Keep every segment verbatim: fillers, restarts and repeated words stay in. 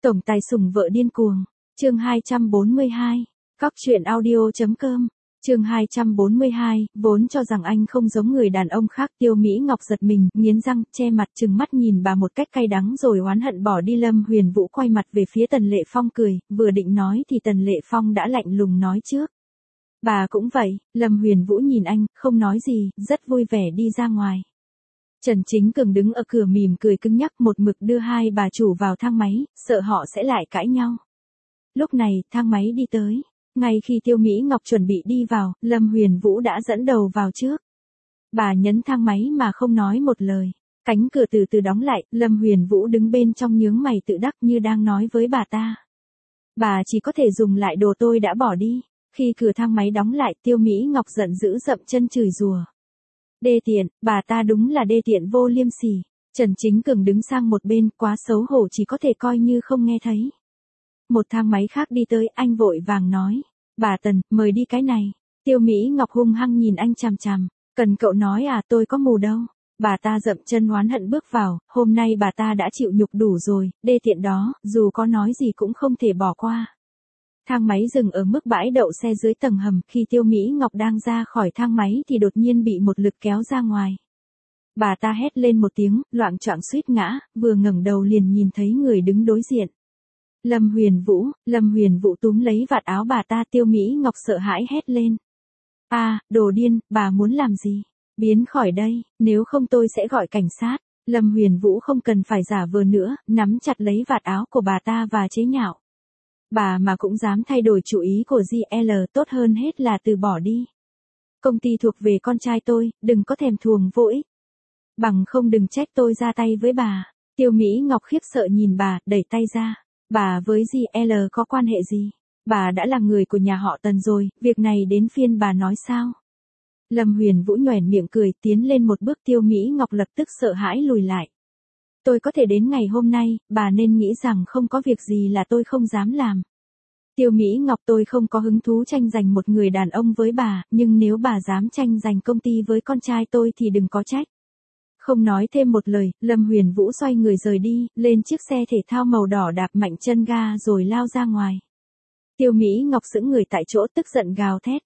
Tổng tài sủng vợ điên cuồng. Chương hai trăm bốn mươi hai. Cóc truyện audio.com. Chương hai trăm bốn mươi hai, vốn cho rằng anh không giống người đàn ông khác, Tiêu Mỹ Ngọc giật mình, nghiến răng, che mặt trừng mắt nhìn bà một cách cay đắng rồi oán hận bỏ đi. Lâm Huyền Vũ quay mặt về phía Tần Lệ Phong cười, vừa định nói thì Tần Lệ Phong đã lạnh lùng nói trước. Bà cũng vậy. Lâm Huyền Vũ nhìn anh, không nói gì, rất vui vẻ đi ra ngoài. Trần Chính Cường đứng ở cửa mỉm cười cứng nhắc một mực đưa hai bà chủ vào thang máy, sợ họ sẽ lại cãi nhau. Lúc này, thang máy đi tới. Ngay khi Tiêu Mỹ Ngọc chuẩn bị đi vào, Lâm Huyền Vũ đã dẫn đầu vào trước. Bà nhấn thang máy mà không nói một lời. Cánh cửa từ từ đóng lại, Lâm Huyền Vũ đứng bên trong nhướng mày tự đắc như đang nói với bà ta. Bà chỉ có thể dùng lại đồ tôi đã bỏ đi. Khi cửa thang máy đóng lại, Tiêu Mỹ Ngọc giận dữ dậm chân chửi rủa. Đê tiện, bà ta đúng là đê tiện vô liêm sỉ. Trần Chính Cường đứng sang một bên, quá xấu hổ chỉ có thể coi như không nghe thấy. Một thang máy khác đi tới, anh vội vàng nói. Bà Tần, mời đi cái này. Tiêu Mỹ Ngọc hung hăng nhìn anh chằm chằm. Cần cậu nói à, tôi có mù đâu. Bà ta dậm chân oán hận bước vào, hôm nay bà ta đã chịu nhục đủ rồi, đê tiện đó, dù có nói gì cũng không thể bỏ qua. Thang máy dừng ở mức bãi đậu xe dưới tầng hầm, khi Tiêu Mỹ Ngọc đang ra khỏi thang máy thì đột nhiên bị một lực kéo ra ngoài. Bà ta hét lên một tiếng, loạng choạng suýt ngã, vừa ngẩng đầu liền nhìn thấy người đứng đối diện. Lâm Huyền Vũ. Lâm Huyền Vũ túm lấy vạt áo bà ta. Tiêu Mỹ Ngọc sợ hãi hét lên. A, à, đồ điên, bà muốn làm gì? Biến khỏi đây, nếu không tôi sẽ gọi cảnh sát. Lâm Huyền Vũ không cần phải giả vờ nữa, nắm chặt lấy vạt áo của bà ta và chế nhạo. Bà mà cũng dám thay đổi chủ ý của giê lờ, tốt hơn hết là từ bỏ đi. Công ty thuộc về con trai tôi, đừng có thèm thuồng vô ích. Bằng không đừng trách tôi ra tay với bà. Tiêu Mỹ Ngọc khiếp sợ nhìn bà, đẩy tay ra. Bà với giê lờ có quan hệ gì? Bà đã là người của nhà họ Tần rồi, việc này đến phiên bà nói sao? Lâm Huyền Vũ nhoẻn miệng cười, tiến lên một bước. Tiêu Mỹ Ngọc lập tức sợ hãi lùi lại. Tôi có thể đến ngày hôm nay, bà nên nghĩ rằng không có việc gì là tôi không dám làm. Tiêu Mỹ Ngọc, tôi không có hứng thú tranh giành một người đàn ông với bà, nhưng nếu bà dám tranh giành công ty với con trai tôi thì đừng có trách. Không nói thêm một lời, Lâm Huyền Vũ xoay người rời đi, lên chiếc xe thể thao màu đỏ đạp mạnh chân ga rồi lao ra ngoài. Tiêu Mỹ Ngọc sững người tại chỗ tức giận gào thét.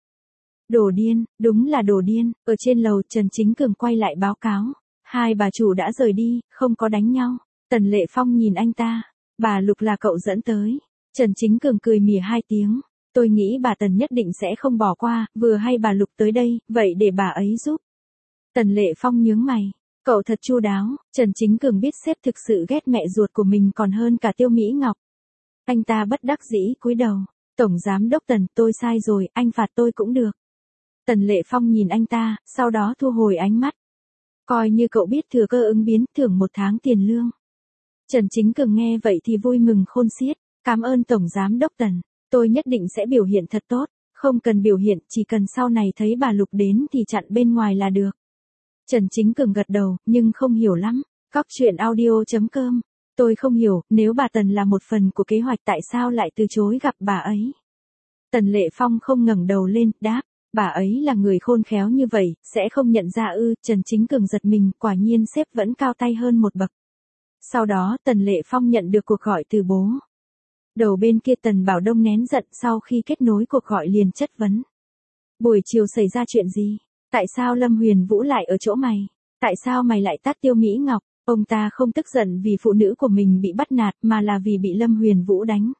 Đồ điên, đúng là đồ điên. Ở trên lầu, Trần Chính Cường quay lại báo cáo. Hai bà chủ đã rời đi, không có đánh nhau. Tần Lệ Phong nhìn anh ta. Bà Lục là cậu dẫn tới. Trần Chính Cường cười mỉa hai tiếng. Tôi nghĩ bà Tần nhất định sẽ không bỏ qua, vừa hay bà Lục tới đây, vậy để bà ấy giúp. Tần Lệ Phong nhướng mày. Cậu thật chu đáo. Trần Chính Cường biết sếp thực sự ghét mẹ ruột của mình còn hơn cả Tiêu Mỹ Ngọc. Anh ta bất đắc dĩ cúi đầu. Tổng giám đốc Tần, tôi sai rồi, anh phạt tôi cũng được. Tần Lệ Phong nhìn anh ta, sau đó thu hồi ánh mắt. Coi như cậu biết thừa cơ ứng biến, thưởng một tháng tiền lương. Trần Chính Cường nghe vậy thì vui mừng khôn xiết. Cảm ơn Tổng giám đốc Tần, tôi nhất định sẽ biểu hiện thật tốt. Không cần biểu hiện, chỉ cần sau này thấy bà Lục đến thì chặn bên ngoài là được. Trần Chính Cường gật đầu, nhưng không hiểu lắm. Cóc truyện audio.com. Tôi không hiểu, nếu bà Tần là một phần của kế hoạch tại sao lại từ chối gặp bà ấy. Tần Lệ Phong không ngẩng đầu lên, đáp. Bà ấy là người khôn khéo như vậy, sẽ không nhận ra ư. Trần Chính Cường giật mình, quả nhiên sếp vẫn cao tay hơn một bậc. Sau đó Tần Lệ Phong nhận được cuộc gọi từ bố. Đầu bên kia Tần Bảo Đông nén giận, sau khi kết nối cuộc gọi liền chất vấn. Buổi chiều xảy ra chuyện gì? Tại sao Lâm Huyền Vũ lại ở chỗ mày? Tại sao mày lại tát Tiêu Mỹ Ngọc? Ông ta không tức giận vì phụ nữ của mình bị bắt nạt mà là vì bị Lâm Huyền Vũ đánh.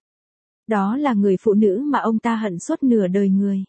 Đó là người phụ nữ mà ông ta hận suốt nửa đời người.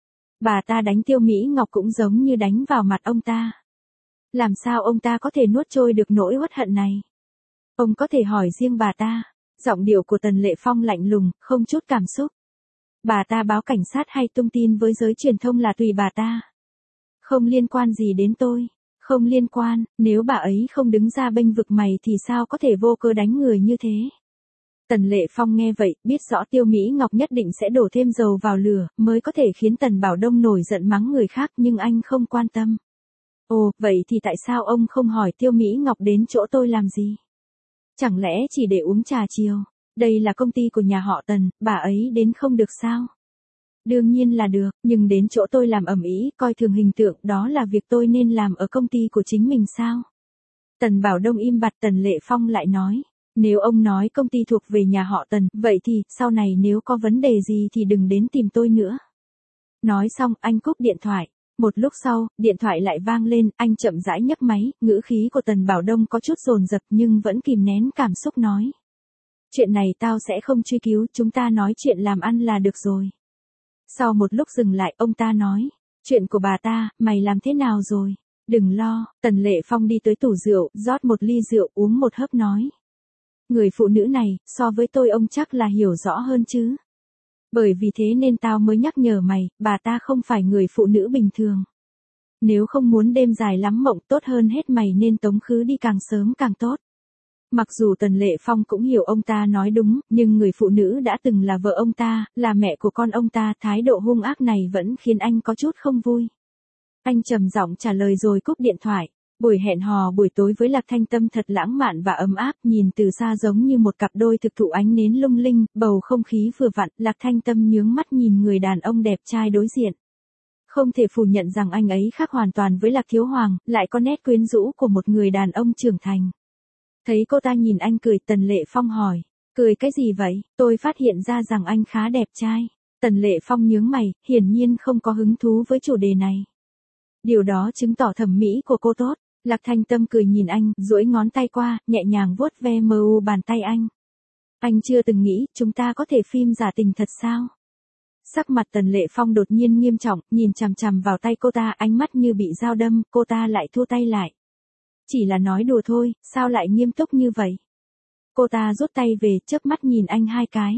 Bà ta đánh Tiêu Mỹ Ngọc cũng giống như đánh vào mặt ông ta. Làm sao ông ta có thể nuốt trôi được nỗi uất hận này? Ông có thể hỏi riêng bà ta. Giọng điệu của Tần Lệ Phong lạnh lùng, không chút cảm xúc. Bà ta báo cảnh sát hay tung tin với giới truyền thông là tùy bà ta. Không liên quan gì đến tôi. Không liên quan, nếu bà ấy không đứng ra bênh vực mày thì sao có thể vô cớ đánh người như thế? Tần Lệ Phong nghe vậy, biết rõ Tiêu Mỹ Ngọc nhất định sẽ đổ thêm dầu vào lửa, mới có thể khiến Tần Bảo Đông nổi giận mắng người khác, nhưng anh không quan tâm. Ồ, vậy thì tại sao ông không hỏi Tiêu Mỹ Ngọc đến chỗ tôi làm gì? Chẳng lẽ chỉ để uống trà chiều? Đây là công ty của nhà họ Tần, bà ấy đến không được sao? Đương nhiên là được, nhưng đến chỗ tôi làm ầm ĩ, coi thường hình tượng, đó là việc tôi nên làm ở công ty của chính mình sao? Tần Bảo Đông im bặt. Tần Lệ Phong lại nói. Nếu ông nói công ty thuộc về nhà họ Tần, vậy thì, sau này nếu có vấn đề gì thì đừng đến tìm tôi nữa. Nói xong, anh cúp điện thoại. Một lúc sau, điện thoại lại vang lên, anh chậm rãi nhấc máy, ngữ khí của Tần Bảo Đông có chút dồn dập nhưng vẫn kìm nén cảm xúc nói. Chuyện này tao sẽ không truy cứu, chúng ta nói chuyện làm ăn là được rồi. Sau một lúc dừng lại, ông ta nói. Chuyện của bà ta, mày làm thế nào rồi? Đừng lo, Tần Lệ Phong đi tới tủ rượu, rót một ly rượu uống một hớp nói. Người phụ nữ này, so với tôi ông chắc là hiểu rõ hơn chứ. Bởi vì thế nên tao mới nhắc nhở mày, bà ta không phải người phụ nữ bình thường. Nếu không muốn đêm dài lắm mộng, tốt hơn hết mày nên tống khứ đi càng sớm càng tốt. Mặc dù Tần Lệ Phong cũng hiểu ông ta nói đúng, nhưng người phụ nữ đã từng là vợ ông ta, là mẹ của con ông ta, thái độ hung ác này vẫn khiến anh có chút không vui. Anh trầm giọng trả lời rồi cúp điện thoại. Buổi hẹn hò buổi tối với Lạc Thanh Tâm thật lãng mạn và ấm áp, nhìn từ xa giống như một cặp đôi thực thụ ánh nến lung linh, bầu không khí vừa vặn, Lạc Thanh Tâm nhướng mắt nhìn người đàn ông đẹp trai đối diện. Không thể phủ nhận rằng anh ấy khác hoàn toàn với Lạc Thiếu Hoàng, lại có nét quyến rũ của một người đàn ông trưởng thành. Thấy cô ta nhìn anh cười, Tần Lệ Phong hỏi, cười cái gì vậy? Tôi phát hiện ra rằng anh khá đẹp trai. Tần Lệ Phong nhướng mày, hiển nhiên không có hứng thú với chủ đề này. Điều đó chứng tỏ thẩm mỹ của cô tốt. Lạc Thanh Tâm cười nhìn anh, duỗi ngón tay qua, nhẹ nhàng vuốt ve mờ u bàn tay anh. Anh chưa từng nghĩ, chúng ta có thể phim giả tình thật sao? Sắc mặt Tần Lệ Phong đột nhiên nghiêm trọng, nhìn chằm chằm vào tay cô ta, ánh mắt như bị dao đâm, cô ta lại thua tay lại. Chỉ là nói đùa thôi, sao lại nghiêm túc như vậy? Cô ta rút tay về, chớp mắt nhìn anh hai cái.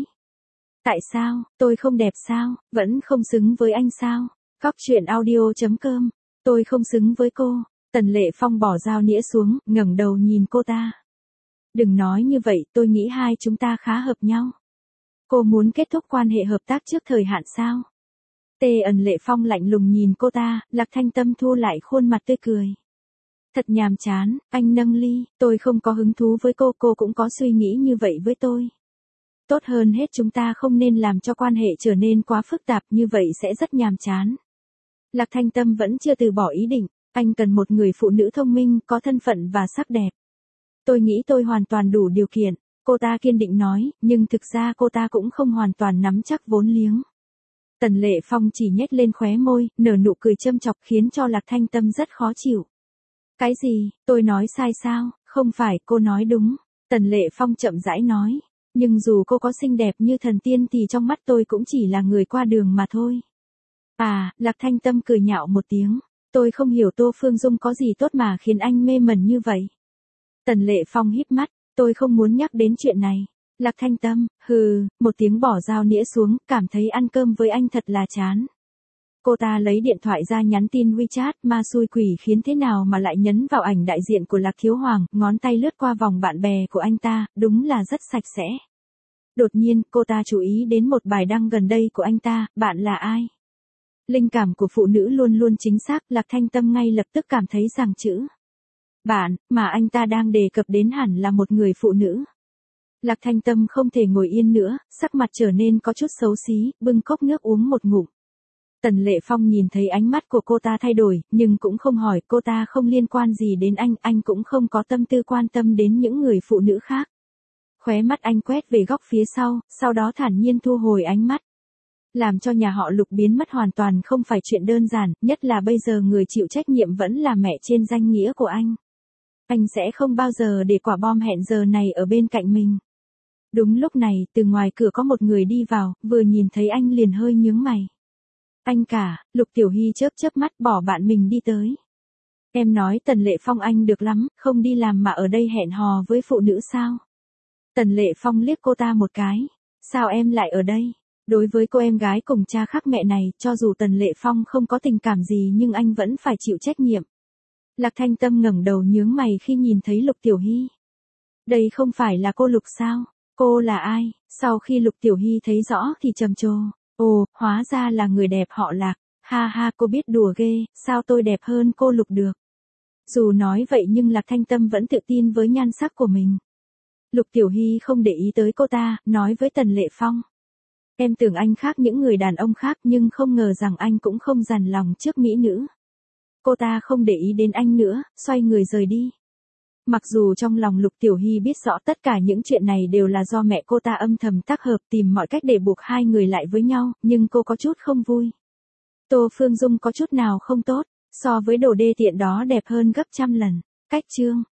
Tại sao, tôi không đẹp sao, vẫn không xứng với anh sao? Góc truyện audio chấm com, tôi không xứng với cô. Tần Lệ Phong bỏ dao nĩa xuống, ngẩng đầu nhìn cô ta. Đừng nói như vậy, tôi nghĩ hai chúng ta khá hợp nhau. Cô muốn kết thúc quan hệ hợp tác trước thời hạn sao? Tê Ẩn Lệ Phong lạnh lùng nhìn cô ta, Lạc Thanh Tâm thu lại khuôn mặt tươi cười. Thật nhàm chán, anh nâng ly, tôi không có hứng thú với cô, cô cũng có suy nghĩ như vậy với tôi. Tốt hơn hết chúng ta không nên làm cho quan hệ trở nên quá phức tạp, như vậy sẽ rất nhàm chán. Lạc Thanh Tâm vẫn chưa từ bỏ ý định. Anh cần một người phụ nữ thông minh, có thân phận và sắc đẹp. Tôi nghĩ tôi hoàn toàn đủ điều kiện, cô ta kiên định nói, nhưng thực ra cô ta cũng không hoàn toàn nắm chắc vốn liếng. Tần Lệ Phong chỉ nhếch lên khóe môi, nở nụ cười châm chọc khiến cho Lạc Thanh Tâm rất khó chịu. Cái gì, tôi nói sai sao? Không phải, cô nói đúng. Tần Lệ Phong chậm rãi nói, nhưng dù cô có xinh đẹp như thần tiên thì trong mắt tôi cũng chỉ là người qua đường mà thôi. À, Lạc Thanh Tâm cười nhạo một tiếng. Tôi không hiểu Tô Phương Dung có gì tốt mà khiến anh mê mẩn như vậy. Tần Lệ Phong híp mắt, tôi không muốn nhắc đến chuyện này. Lạc Thanh Tâm, hừ, một tiếng bỏ dao nĩa xuống, cảm thấy ăn cơm với anh thật là chán. Cô ta lấy điện thoại ra nhắn tin WeChat, ma xui quỷ khiến thế nào mà lại nhấn vào ảnh đại diện của Lạc Thiếu Hoàng, ngón tay lướt qua vòng bạn bè của anh ta, đúng là rất sạch sẽ. Đột nhiên, cô ta chú ý đến một bài đăng gần đây của anh ta, bạn là ai? Linh cảm của phụ nữ luôn luôn chính xác, Lạc Thanh Tâm ngay lập tức cảm thấy rằng chữ bạn, mà anh ta đang đề cập đến hẳn là một người phụ nữ. Lạc Thanh Tâm không thể ngồi yên nữa, sắc mặt trở nên có chút xấu xí, bưng cốc nước uống một ngụm. Tần Lệ Phong nhìn thấy ánh mắt của cô ta thay đổi, nhưng cũng không hỏi, cô ta không liên quan gì đến anh, anh cũng không có tâm tư quan tâm đến những người phụ nữ khác. Khóe mắt anh quét về góc phía sau, sau đó thản nhiên thu hồi ánh mắt. Làm cho nhà họ Lục biến mất hoàn toàn không phải chuyện đơn giản, nhất là bây giờ người chịu trách nhiệm vẫn là mẹ trên danh nghĩa của anh. Anh sẽ không bao giờ để quả bom hẹn giờ này ở bên cạnh mình. Đúng lúc này, từ ngoài cửa có một người đi vào, vừa nhìn thấy anh liền hơi nhướng mày. Anh cả, Lục Tiểu Hy chớp chớp mắt bỏ bạn mình đi tới. Em nói Tần Lệ Phong anh được lắm, không đi làm mà ở đây hẹn hò với phụ nữ sao? Tần Lệ Phong liếc cô ta một cái. Sao em lại ở đây? Đối với cô em gái cùng cha khác mẹ này, cho dù Tần Lệ Phong không có tình cảm gì nhưng anh vẫn phải chịu trách nhiệm. Lạc Thanh Tâm ngẩng đầu nhướng mày khi nhìn thấy Lục Tiểu Hy. Đây không phải là cô Lục sao? Cô là ai? Sau khi Lục Tiểu Hy thấy rõ thì trầm trồ. Ồ, hóa ra là người đẹp họ Lạc. Ha ha, cô biết đùa ghê, sao tôi đẹp hơn cô Lục được? Dù nói vậy nhưng Lạc Thanh Tâm vẫn tự tin với nhan sắc của mình. Lục Tiểu Hy không để ý tới cô ta, nói với Tần Lệ Phong. Em tưởng anh khác những người đàn ông khác nhưng không ngờ rằng anh cũng không dằn lòng trước mỹ nữ. Cô ta không để ý đến anh nữa, xoay người rời đi. Mặc dù trong lòng Lục Tiểu Hy biết rõ tất cả những chuyện này đều là do mẹ cô ta âm thầm tác hợp tìm mọi cách để buộc hai người lại với nhau, nhưng cô có chút không vui. Tô Phương Dung có chút nào không tốt, so với đồ đê tiện đó đẹp hơn gấp trăm lần. Cách chương